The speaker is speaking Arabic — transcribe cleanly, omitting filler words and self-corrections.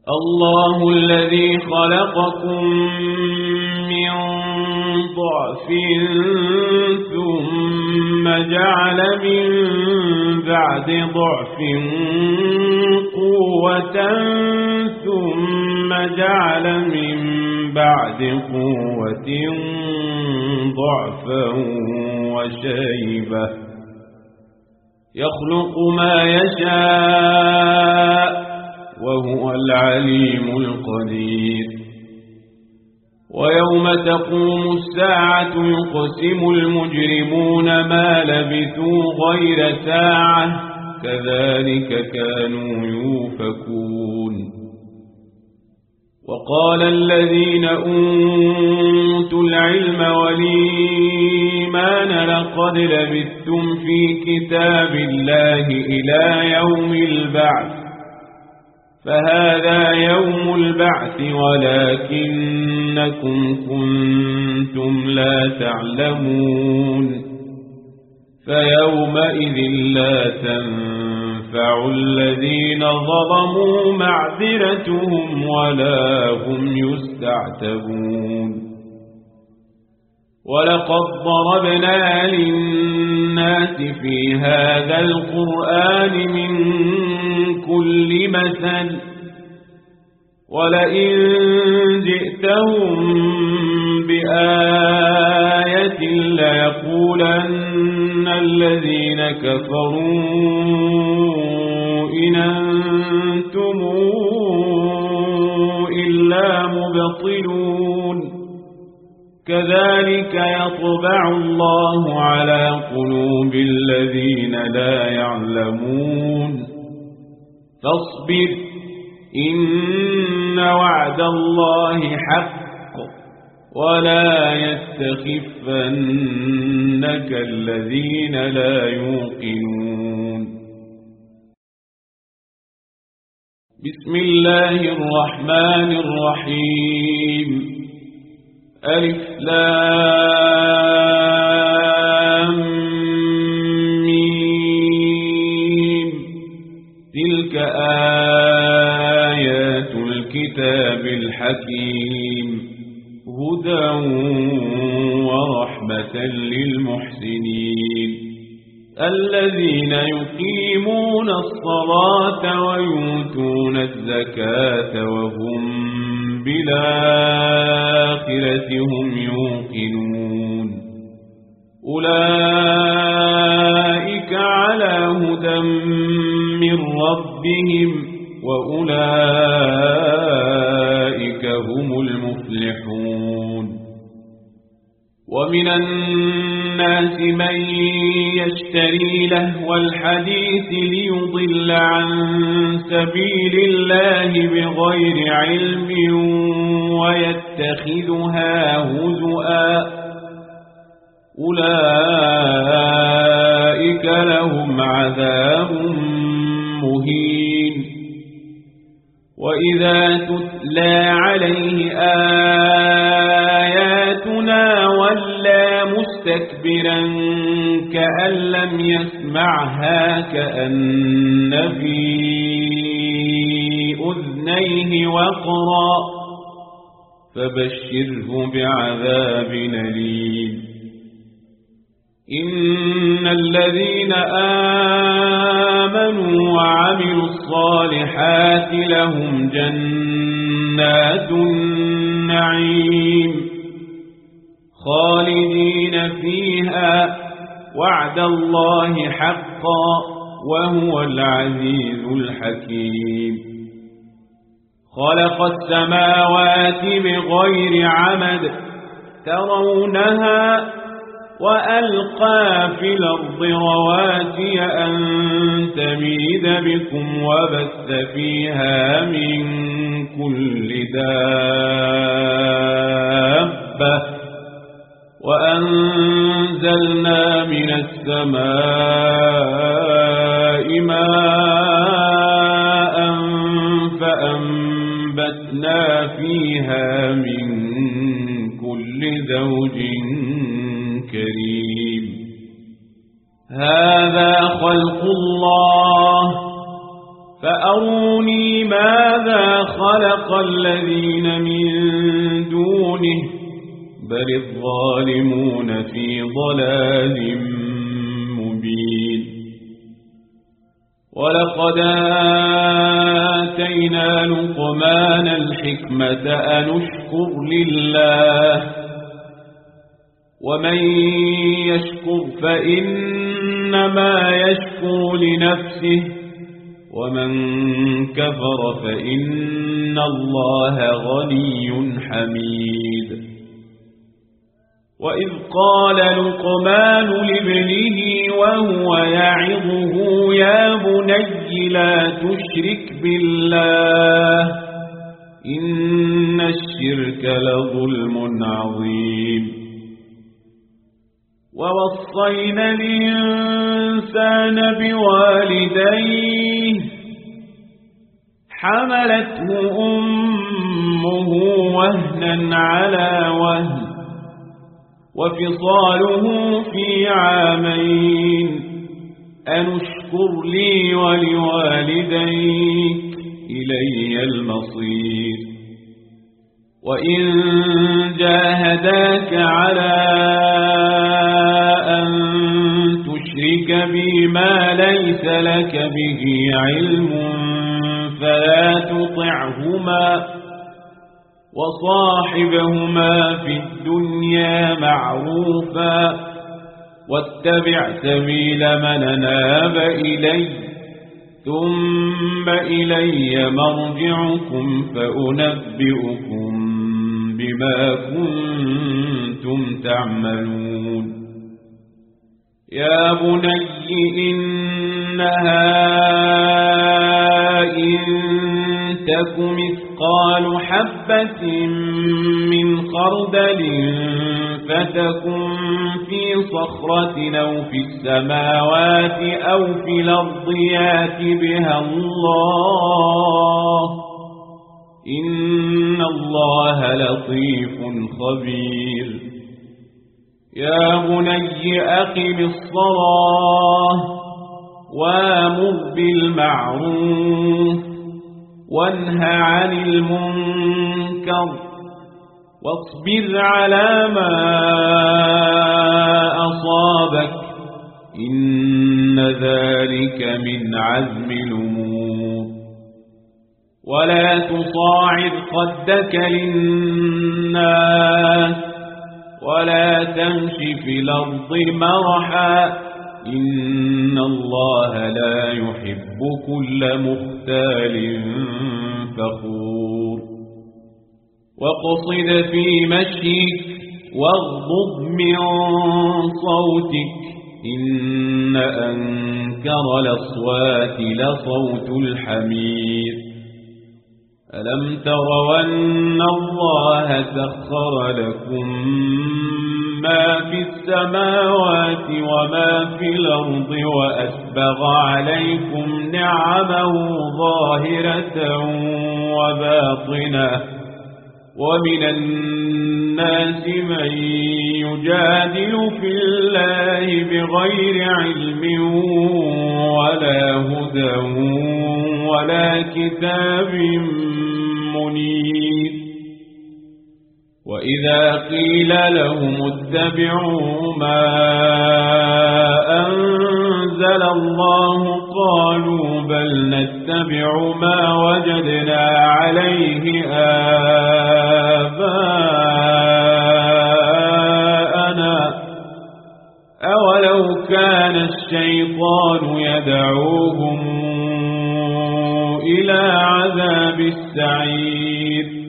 الله الذي خلقكم من ضعف ثم جعل من بعد ضعف قوة ثم جعل من بعد قوة ضعفا وشيبة يخلق ما يشاء وهو العليم القدير ويوم تقوم الساعة يقسم المجرمون ما لبثوا غير ساعة كذلك كانوا يؤفكون وقال الذين أوتوا العلم والإيمان لقد لبثتم في كتاب الله إلى يوم البعث فهذا يوم البعث ولكنكم كنتم لا تعلمون فيومئذ لا تنفع الذين ظلموا معذرتهم ولا هم يستعتبون ولقد ضربنا للناس في هذا القرآن من كل مثل ولئن جئتهم بآية ليقولن الذين كفروا إن أنتم إلا مبطلون كذلك يطبع الله على قلوب الذين لا يعلمون فاصبر إن وعد الله حق ولا يستخفنك الذين لا يوقنون بسم الله الرحمن الرحيم ألف لام ميم تلك آيات الكتاب الحكيم هدى ورحمة للمحسنين الذين يقيمون الصلاة ويؤتون الزكاة وهم بالآخرة هم يوقنون أولئك على هدى من ربهم وأولئك هم المفلحون ومن الناس من يشتري لهو الحديث ليضل عن سبيل الله بغير علم ويتخذها هزؤا أولئك لهم عذاب مهين وإذا تتلى عليه آياتنا ولى مستكبرا كأن لم يسمعها كأن في أذنيه وقرا فبشره بعذاب أليم إن الذين آمنوا وعملوا الصالحات لهم جنات النعيم خالدين فيها وعد الله حقا وهو العزيز الحكيم خلق السماوات بغير عمد ترونها وألقى في الأرض رواسي أن تميد بكم وبث فيها من كل دابة وأنزلنا من السماء ماء فأنبتنا فيها من كل زوج كريم هذا خلق الله فأروني ماذا خلق الذين من دونه بل الظالمون في ضلال مبين ولقد آتينا لقمان الحكمة أن اشكر لله ومن يشكر فإنما يشكر لنفسه ومن كفر فإن الله غني حميد وإذ قال لقمان لابنه وهو يعظه يا بني لا تشرك بالله إن الشرك لظلم عظيم ووصينا الإنسان بوالديه حملته أمه وهنا على وهن وفصاله في عامين أن اشكر لي ولوالديك إلي المصير وإن جاهداك على أن تشرك بي ما ليس لك به علم فلا تطعهما وصاحبهما في الدنيا معروفا واتبع سبيل من أناب إلي ثم إلي مرجعكم فأنبئكم بما كنتم تعملون يا بني إنها إن تك مثقال حبة من خردل فتكن في صخرة أو في السماوات أو في الأرض يأت بها الله إن الله لطيف خبير يا بني أقم الصلاة وامر بالمعروف وانه عن المنكر واصبر على ما أصابك إن ذلك من عزم الأمور ولا تصاعد خدك للناس ولا تمش في الأرض مرحا إن الله لا يحب كل مختال فخور واقصد في مشيك واغضض من صوتك إن أنكر الأصوات لصوت الحمير ألم تروا أن الله سخر لكم ما في السماوات وما في الأرض وأسبغ عليكم نعمه ظاهرة وباطنة ومن الناس من يجادل في الله بغير علم ولا هدى ولا كتاب منير وإذا قيل لهم اتبعوا ما أنزل الله قالوا بل نتبع ما وجدنا عليه آباءنا أولو كان الشيطان يدعوهم إلى عذاب السعير